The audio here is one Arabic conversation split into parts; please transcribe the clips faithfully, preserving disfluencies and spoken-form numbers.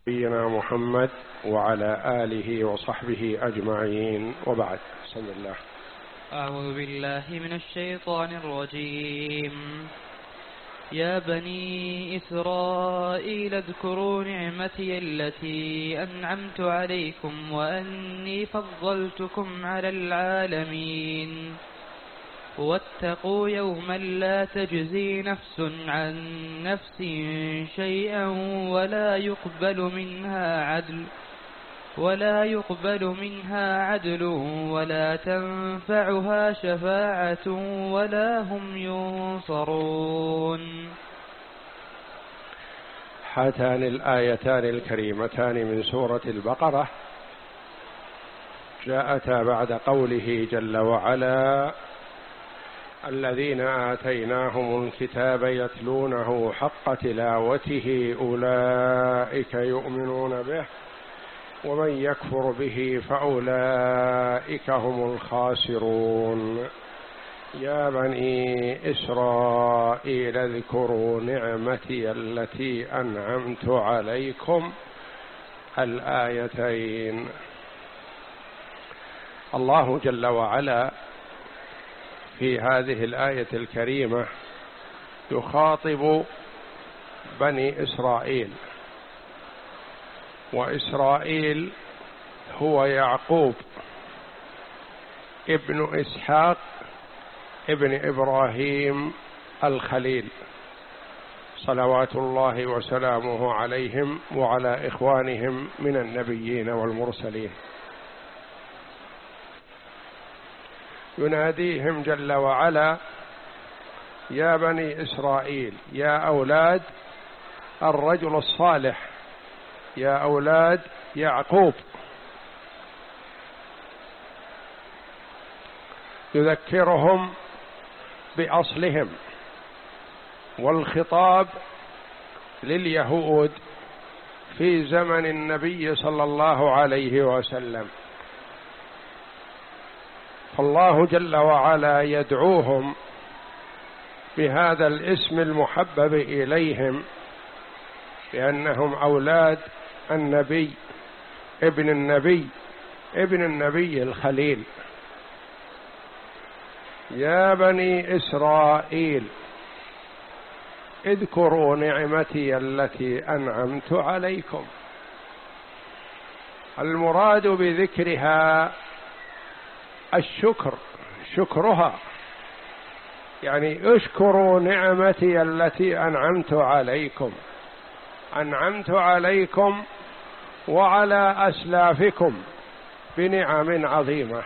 نبينا محمد وعلى آله وصحبه أجمعين، وبعد. بسم الله. أعوذ بالله من الشيطان الرجيم. يا بني إسرائيل اذكروا نعمتي التي أنعمت عليكم وأني فضلتكم على العالمين. واتقوا يوما لا تجزي نفس عن نفس شيئا ولا يقبل منها عدل ولا يقبل منها عدل ولا تنفعها شفاعة ولا هم ينصرون. هاتان الآيتان الكريمتان من سورة البقرة جاءتا بعد قوله جل وعلا: الذين آتيناهم الكتاب يتلونه حق تلاوته أولئك يؤمنون به ومن يكفر به فأولئك هم الخاسرون. يا بني إسرائيل اذكروا نعمتي التي أنعمت عليكم. الآيتين. الله جل وعلا في هذه الآية الكريمة يخاطب بني إسرائيل، وإسرائيل هو يعقوب ابن إسحاق ابن إبراهيم الخليل، صلوات الله وسلامه عليهم وعلى إخوانهم من النبيين والمرسلين. يناديهم جل وعلا: يا بني إسرائيل، يا أولاد الرجل الصالح، يا أولاد يعقوب. يذكرهم بأصلهم، والخطاب لليهود في زمن النبي صلى الله عليه وسلم. فالله جل وعلا يدعوهم بهذا الاسم المحبب إليهم، لأنهم أولاد النبي ابن النبي ابن النبي الخليل. يا بني إسرائيل اذكروا نعمتي التي أنعمت عليكم. المراد بذكرها الشكر، شكرها، يعني اشكروا نعمتي التي أنعمت عليكم. أنعمت عليكم وعلى أسلافكم بنعم عظيمة.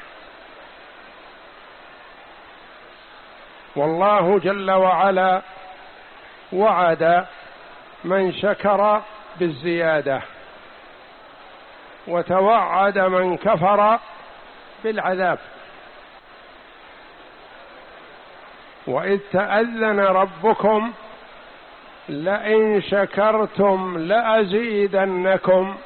والله جل وعلا وعد من شكر بالزيادة، وتوعد من كفر بالعذاب. وإذ تأذن ربكم لئن شكرتم لأزيدنكم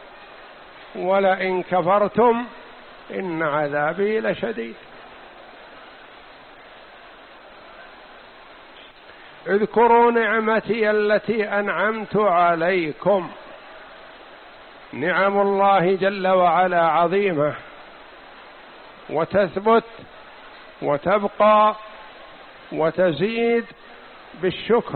ولئن كفرتم إن عذابي لشديد. اذكروا نعمتي التي أنعمت عليكم. نعم الله جل وعلا عظيمة، وتثبت وتبقى وتزيد بالشكر.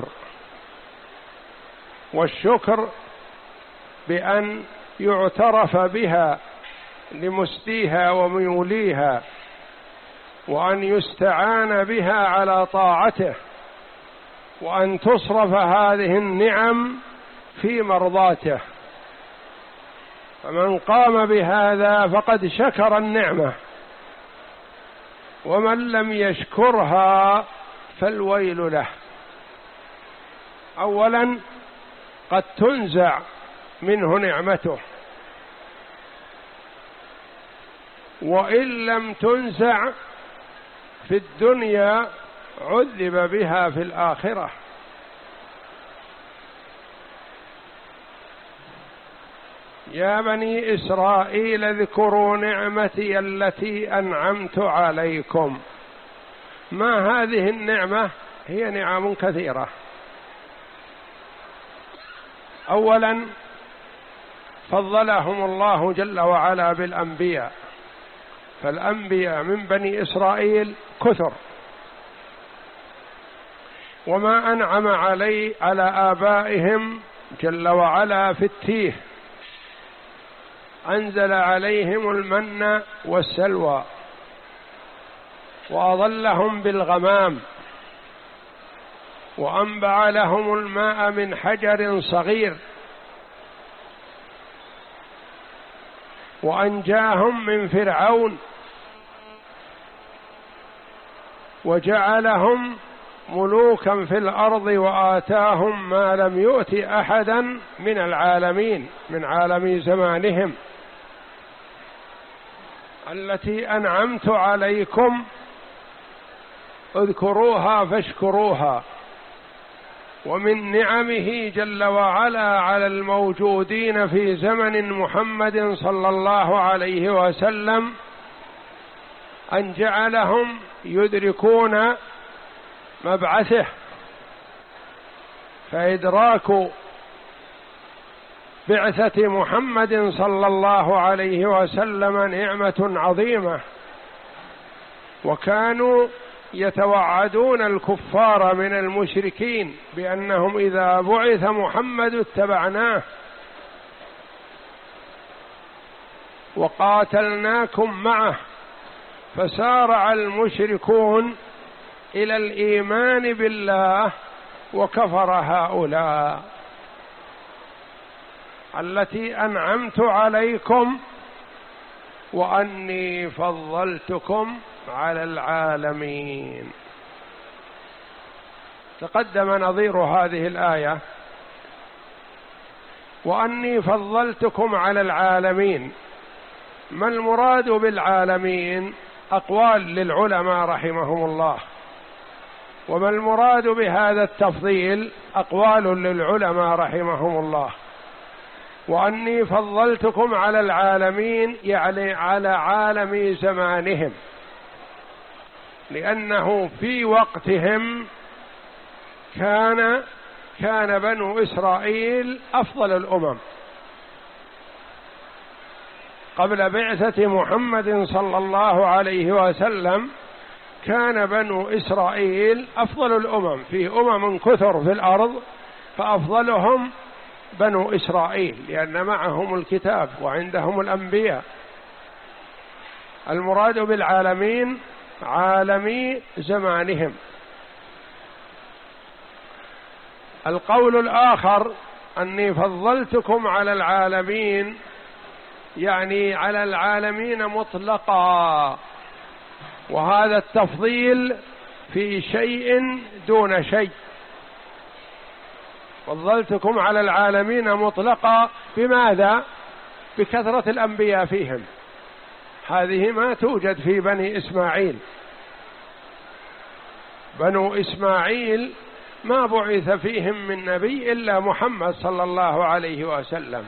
والشكر بأن يعترف بها لمسديها وميوليها، وأن يستعان بها على طاعته، وأن تصرف هذه النعم في مرضاته. فمن قام بهذا فقد شكر النعمة، ومن لم يشكرها فالويل له. أولا قد تنزع منه نعمته، وإن لم تنزع في الدنيا عذب بها في الآخرة. يا بني إسرائيل اذكروا نعمتي التي أنعمت عليكم. ما هذه النعمة؟ هي نعم كثيرة. أولا فضلهم الله جل وعلا بالأنبياء، فالأنبياء من بني إسرائيل كثر، وما أنعم علي على آبائهم جل وعلا في التيه، أنزل عليهم المن والسلوى، وأظلهم بالغمام، وأنبع لهم الماء من حجر صغير، وأنجاهم من فرعون، وجعلهم ملوكا في الأرض، وآتاهم ما لم يؤت أحدا من العالمين من عالم زمانهم التي أنعمت عليكم اذكروها فاشكروها. ومن نعمه جل وعلا على الموجودين في زمن محمد صلى الله عليه وسلم أن جعلهم يدركون مبعثه، فإدراك بعثة محمد صلى الله عليه وسلم نعمة عظيمة. وكانوا يتوعدون الكفار من المشركين بأنهم إذا بعث محمد اتبعناه وقاتلناكم معه، فسارع المشركون إلى الإيمان بالله وكفر هؤلاء التي أنعمت عليكم وأني فضلتكم على العالمين. تقدم نظير هذه الآية وأني فضلتكم على العالمين. ما المراد بالعالمين؟ أقوال للعلماء رحمهم الله. وما المراد بهذا التفضيل؟ أقوال للعلماء رحمهم الله. وأني فضلتكم على العالمين يعني على عالم زمانهم، لأنه في وقتهم كان كان بنو إسرائيل أفضل الأمم. قبل بعثة محمد صلى الله عليه وسلم كان بنو إسرائيل أفضل الأمم، في أمم كثر في الأرض فأفضلهم بنو إسرائيل لأن معهم الكتاب وعندهم الأنبياء. المراد بالعالمين عالمي زمانهم. القول الآخر أني فضلتكم على العالمين يعني على العالمين مطلقا، وهذا التفضيل في شيء دون شيء. فضلتكم على العالمين مطلقا بماذا؟ بكثرة الأنبياء فيهم، هذه ما توجد في بني إسماعيل. بنو إسماعيل ما بعث فيهم من نبي إلا محمد صلى الله عليه وسلم.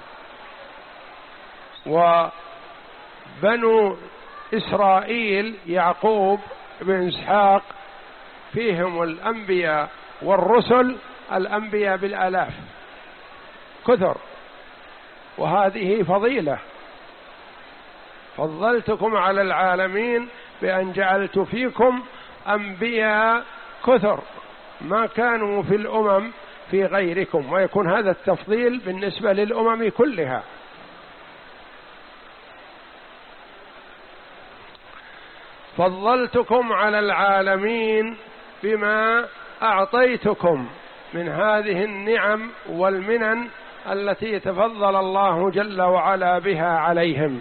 وبنو إسرائيل يعقوب بن إسحاق فيهم الأنبياء والرسل، الأنبياء بالآلاف كثر، وهذه فضيلة. فضلتكم على العالمين بأن جعلت فيكم أنبياء كثر ما كانوا في الأمم في غيركم، ويكون هذا التفضيل بالنسبة للأمم كلها. فضلتكم على العالمين بما أعطيتكم من هذه النعم والمنن التي تفضل الله جل وعلا بها عليهم.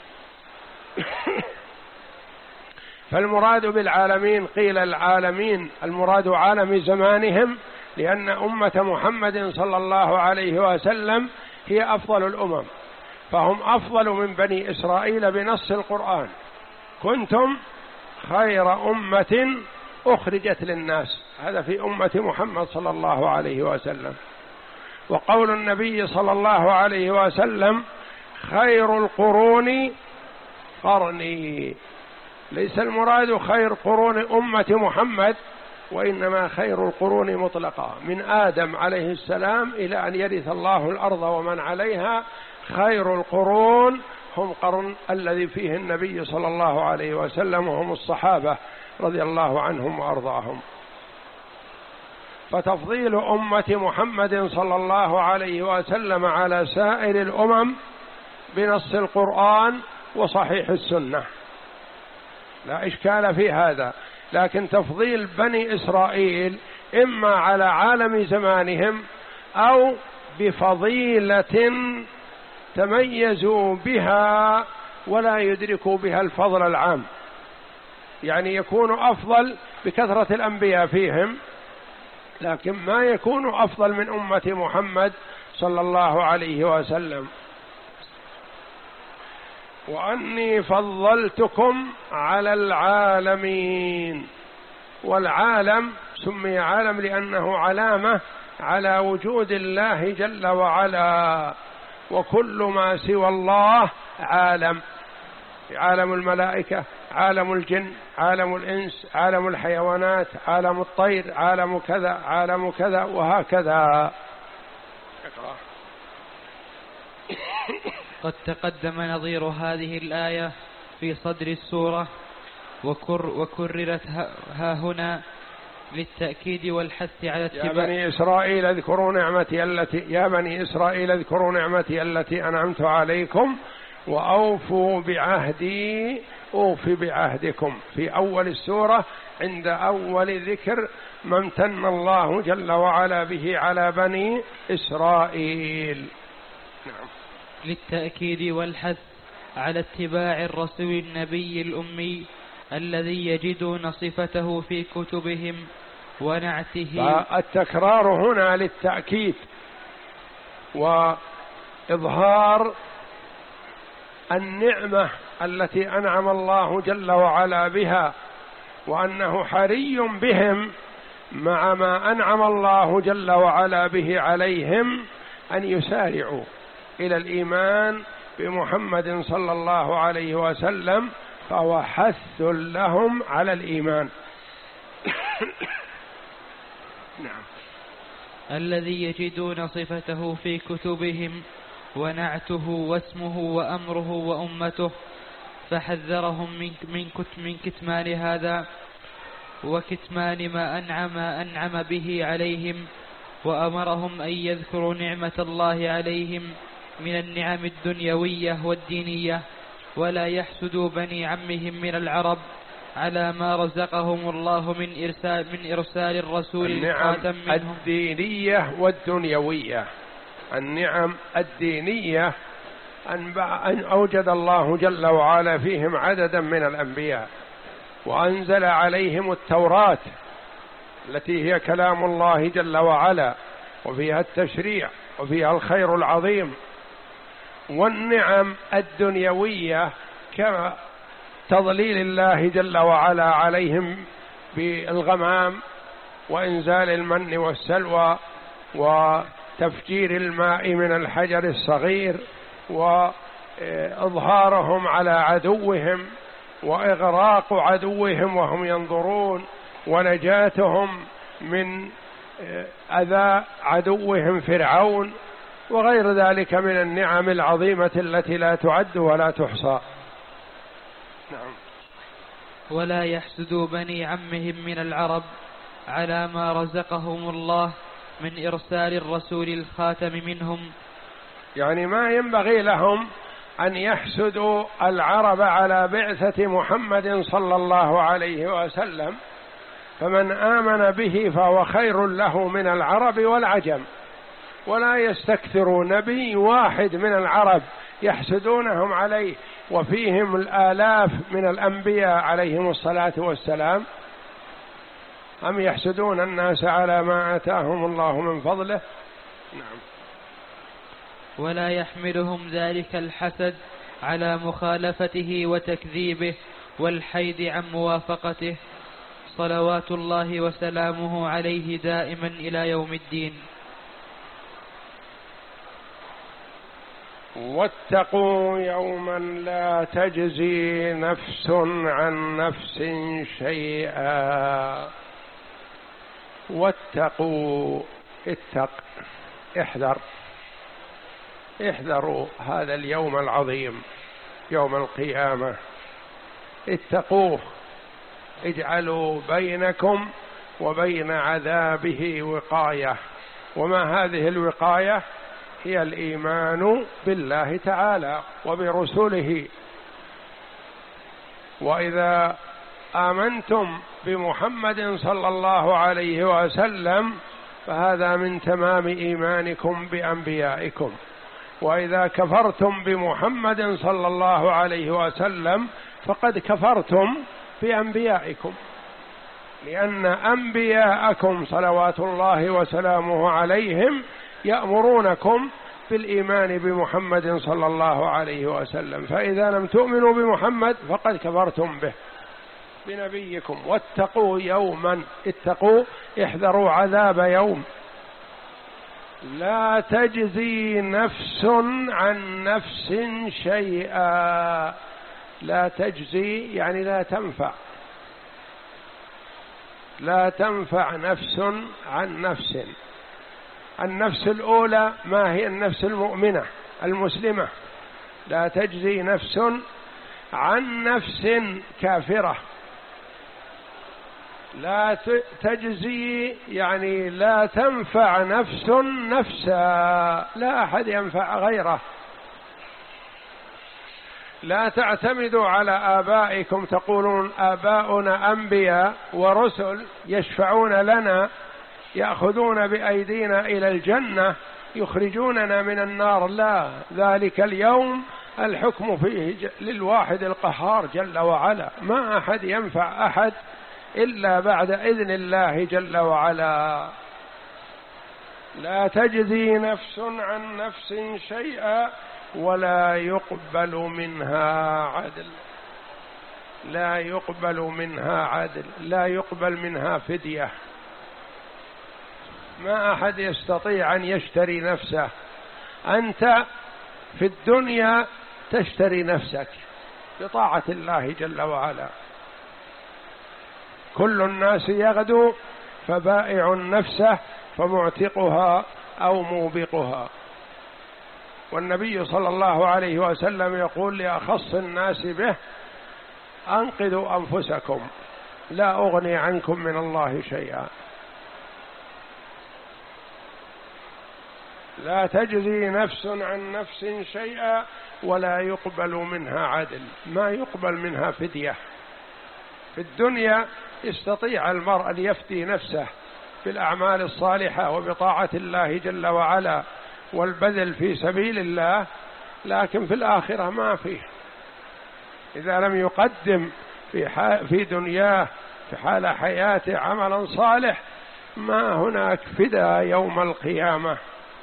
فالمراد بالعالمين قيل العالمين المراد عالم زمانهم، لأن أمة محمد صلى الله عليه وسلم هي أفضل الأمم، فهم أفضل من بني إسرائيل بنص القرآن: كنتم خير أمة أخرجت للناس. هذا في أمة محمد صلى الله عليه وسلم. وقول النبي صلى الله عليه وسلم: خير القرون قرني. ليس المراد خير قرون أمة محمد، وإنما خير القرون مطلقا من آدم عليه السلام إلى أن يرث الله الأرض ومن عليها، خير القرون هم قرن الذي فيه النبي صلى الله عليه وسلم، وهم الصحابة رضي الله عنهم وأرضاهم. فتفضيل أمة محمد صلى الله عليه وسلم على سائر الأمم بنص القرآن وصحيح السنة لا إشكال في هذا، لكن تفضيل بني إسرائيل إما على عالم زمانهم أو بفضيلة تميزوا بها ولا يدركوا بها الفضل العام، يعني يكون أفضل بكثرة الأنبياء فيهم لكن ما يكون أفضل من أمة محمد صلى الله عليه وسلم. وأني فضلتكم على العالمين، والعالم سمي عالم لأنه علامة على وجود الله جل وعلا، وكل ما سوى الله عالم، عالم الملائكة، عالم الجن، عالم الإنس، عالم الحيوانات، عالم الطير، عالم كذا، عالم كذا، وهكذا. اقرأ. قد تقدم نظير هذه الآية في صدر السورة وكر وكررت ها هنا للتأكيد والحث على اتباع. يا بني إسرائيل اذكروا نعمتي التي يا بني إسرائيل اذكروا نعمتي التي أنعمت عليكم وأوفوا بعهدي أوف بعهدكم، في أول السورة عند أول ذكر ما امتن الله جل وعلا به على بني إسرائيل. نعم. للتأكيد والحث على اتباع الرسول النبي الأمي الذي يجدون صفته في كتبهم ونعته. التكرار هنا للتأكيد وإظهار النعمة التي أنعم الله جل وعلا بها، وأنه حري بهم مع ما أنعم الله جل وعلا به عليهم أن يسارعوا إلى الإيمان بمحمد صلى الله عليه وسلم، فهو حث لهم على الإيمان. نعم. الذي يجدون صفته في كتبهم ونعته واسمه وأمره وأمته، فحذرهم من من من كتمان هذا وكتمان ما أنعم أنعم به عليهم، وأمرهم أن يذكروا نعمة الله عليهم من النعم الدنيوية والدينية، ولا يحسدوا بني عمهم من العرب على ما رزقهم الله من إرسال من إرسال الرسول الخاتم منهم. النعم الدينية والدنيوية. النعم الدينية أن أوجد الله جل وعلا فيهم عددا من الأنبياء، وأنزل عليهم التوراة التي هي كلام الله جل وعلا، وفيها التشريع وفيها الخير العظيم. والنعم الدنيوية كتضليل الله جل وعلا عليهم بالغمام وإنزال المن والسلوى وتفجير الماء من الحجر الصغير وإظهارهم على عدوهم وإغراق عدوهم وهم ينظرون، ونجاتهم من أذى عدوهم فرعون، وغير ذلك من النعم العظيمة التي لا تعد ولا تحصى. نعم. ولا يحسدوا بني عمهم من العرب على ما رزقهم الله من إرسال الرسول الخاتم منهم، يعني ما ينبغي لهم أن يحسدوا العرب على بعثة محمد صلى الله عليه وسلم، فمن آمن به فهو خير له من العرب والعجم، ولا يستكثر نبي واحد من العرب يحسدونهم عليه وفيهم الآلاف من الأنبياء عليهم الصلاة والسلام، أم يحسدون الناس على ما آتاهم الله من فضله. نعم. ولا يحملهم ذلك الحسد على مخالفته وتكذيبه والحيد عن موافقته، صلوات الله وسلامه عليه دائما إلى يوم الدين. واتقوا يوما لا تجزي نفس عن نفس شيئا. واتقوا، اتق، احذر، احذروا هذا اليوم العظيم يوم القيامة، اتقوه، اجعلوا بينكم وبين عذابه وقاية. وما هذه الوقاية؟ هي الإيمان بالله تعالى وبرسله. وإذا آمنتم بمحمد صلى الله عليه وسلم فهذا من تمام إيمانكم بأنبيائكم، وإذا كفرتم بمحمد صلى الله عليه وسلم فقد كفرتم بأنبيائكم، لأن أنبياءكم صلوات الله وسلامه عليهم يأمرونكم بالإيمان بمحمد صلى الله عليه وسلم، فإذا لم تؤمنوا بمحمد فقد كفرتم به بنبيكم. واتقوا يوما، اتقوا احذروا عذاب يوم لا تجزي نفس عن نفس شيئا. لا تجزي يعني لا تنفع، لا تنفع نفس عن نفس. النفس الأولى ما هي النفس المؤمنة المسلمة، لا تجزي نفس عن نفس كافرة. لا تجزي يعني لا تنفع نفس نفسا، لا أحد ينفع غيره. لا تعتمدوا على آبائكم تقولون آباؤنا أنبياء ورسل يشفعون لنا، يأخذون بأيدينا إلى الجنة، يخرجوننا من النار. لا، ذلك اليوم الحكم فيه للواحد القهار جل وعلا، ما أحد ينفع أحد إلا بعد إذن الله جل وعلا. لا تجزي نفس عن نفس شيئا ولا يقبل منها عدل. لا يقبل منها عدل، لا يقبل منها فدية. ما أحد يستطيع أن يشتري نفسه. أنت في الدنيا تشتري نفسك بطاعة الله جل وعلا. كل الناس يغدو فبائع نفسه فمعتقها أو موبقها. والنبي صلى الله عليه وسلم يقول لأخص الناس به: أنقذوا أنفسكم لا أغني عنكم من الله شيئا. لا تجزي نفس عن نفس شيئا ولا يقبل منها عدل، ما يقبل منها فدية. في الدنيا يستطيع المرء أن يفدي نفسه بالأعمال الصالحة وبطاعة الله جل وعلا والبذل في سبيل الله، لكن في الآخرة ما فيه. إذا لم يقدم في في دنياه في حال حياته عملا صالح ما هناك فداء يوم القيامة.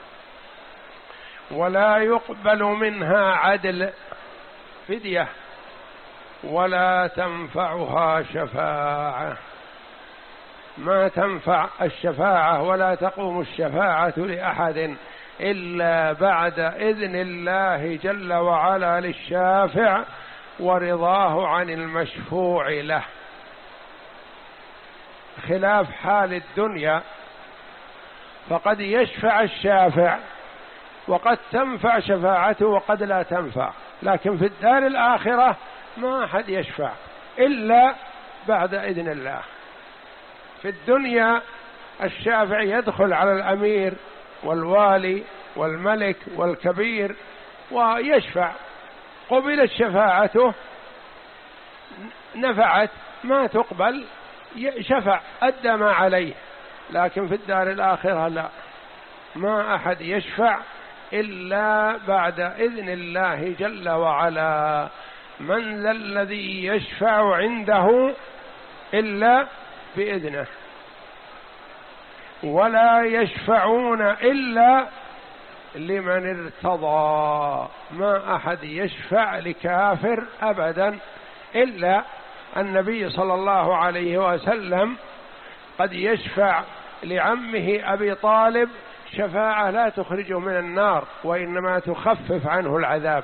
ولا يقبل منها عدل فدية ولا تنفعها شفاعة، ما تنفع الشفاعة ولا تقوم الشفاعة لأحد إلا بعد إذن الله جل وعلا للشافع ورضاه عن المشفوع له، خلاف حال الدنيا. فقد يشفع الشافع وقد تنفع شفاعته وقد لا تنفع، لكن في الدار الآخرة ما أحد يشفع إلا بعد إذن الله. في الدنيا الشافع يدخل على الأمير والوالي والملك والكبير ويشفع، قبلت شفاعته نفعت، ما تقبل شفع أدى ما عليه. لكن في الدار الآخرة لا، ما أحد يشفع إلا بعد إذن الله جل وعلا. من ذا الذي يشفع عنده إلا بإذنه، ولا يشفعون إلا لمن ارتضى. ما أحد يشفع لكافر أبدا إلا النبي صلى الله عليه وسلم قد يشفع لعمه أبي طالب شفاعة لا تخرجه من النار وإنما تخفف عنه العذاب،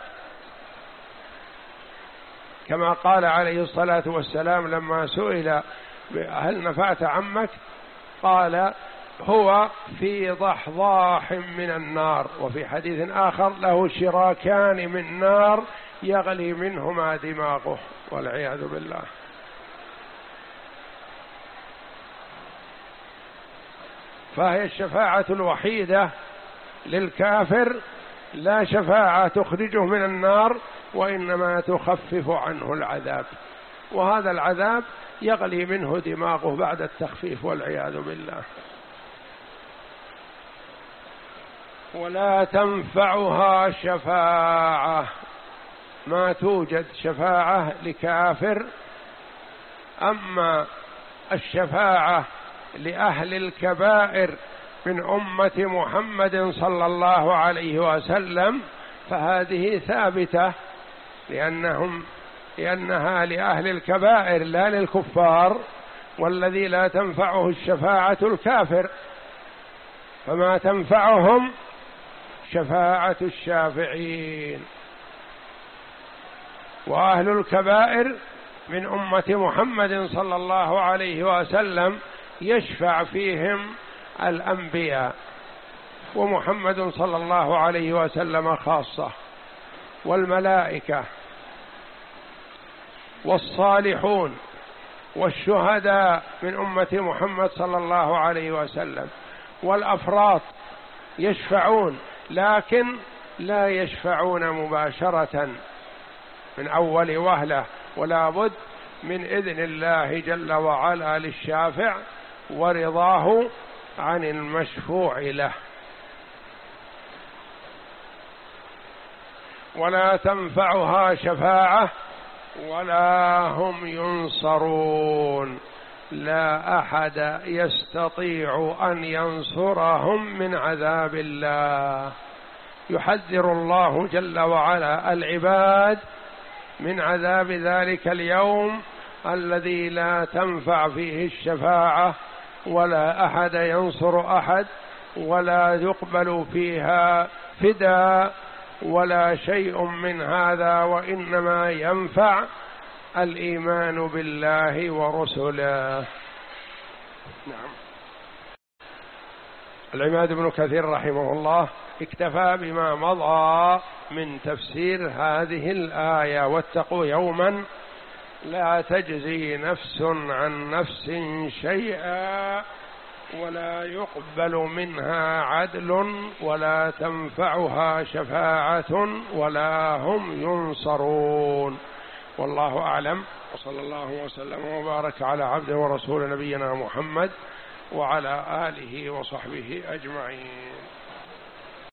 كما قال عليه الصلاة والسلام لما سئل هل نفعت عمك قال هو في ضحضاح من النار، وفي حديث آخر له شراكان من نار يغلي منهما دماغه والعياذ بالله. فهي الشفاعة الوحيدة للكافر، لا شفاعة تخرجه من النار، وإنما تخفف عنه العذاب، وهذا العذاب يغلي منه دماغه بعد التخفيف والعياذ بالله. ولا تنفعها شفاعة، ما توجد شفاعة لكافر. أما الشفاعة لأهل الكبائر من أمة محمد صلى الله عليه وسلم فهذه ثابتة، لأنهم لأنها لأهل الكبائر لا للكفار، والذي لا تنفعه الشفاعة الكافر، فما تنفعهم شفاعة الشافعين. وأهل الكبائر من أمة محمد صلى الله عليه وسلم يشفع فيهم الأنبياء، ومحمد صلى الله عليه وسلم خاصة، والملائكة والصالحون والشهداء من أمة محمد صلى الله عليه وسلم، والأفراط يشفعون، لكن لا يشفعون مباشرة من أول وهلة، ولا بد من إذن الله جل وعلا للشافع ورضاه عن المشفوع له. ولا تنفعها شفاعة ولا هم ينصرون، لا أحد يستطيع أن ينصرهم من عذاب الله. يحذر الله جل وعلا العباد من عذاب ذلك اليوم الذي لا تنفع فيه الشفاعة، ولا أحد ينصر أحد، ولا يقبل فيها فداء ولا شيء من هذا، وإنما ينفع الإيمان بالله ورسله. نعم. العماد بن كثير رحمه الله اكتفى بما مضى من تفسير هذه الآية: واتقوا يوما لا تجزي نفس عن نفس شيئا ولا يقبل منها عدل ولا تنفعها شفاعة ولا هم ينصرون. والله أعلم، وصلى الله وسلم وبارك على عبده ورسول نبينا محمد وعلى آله وصحبه أجمعين.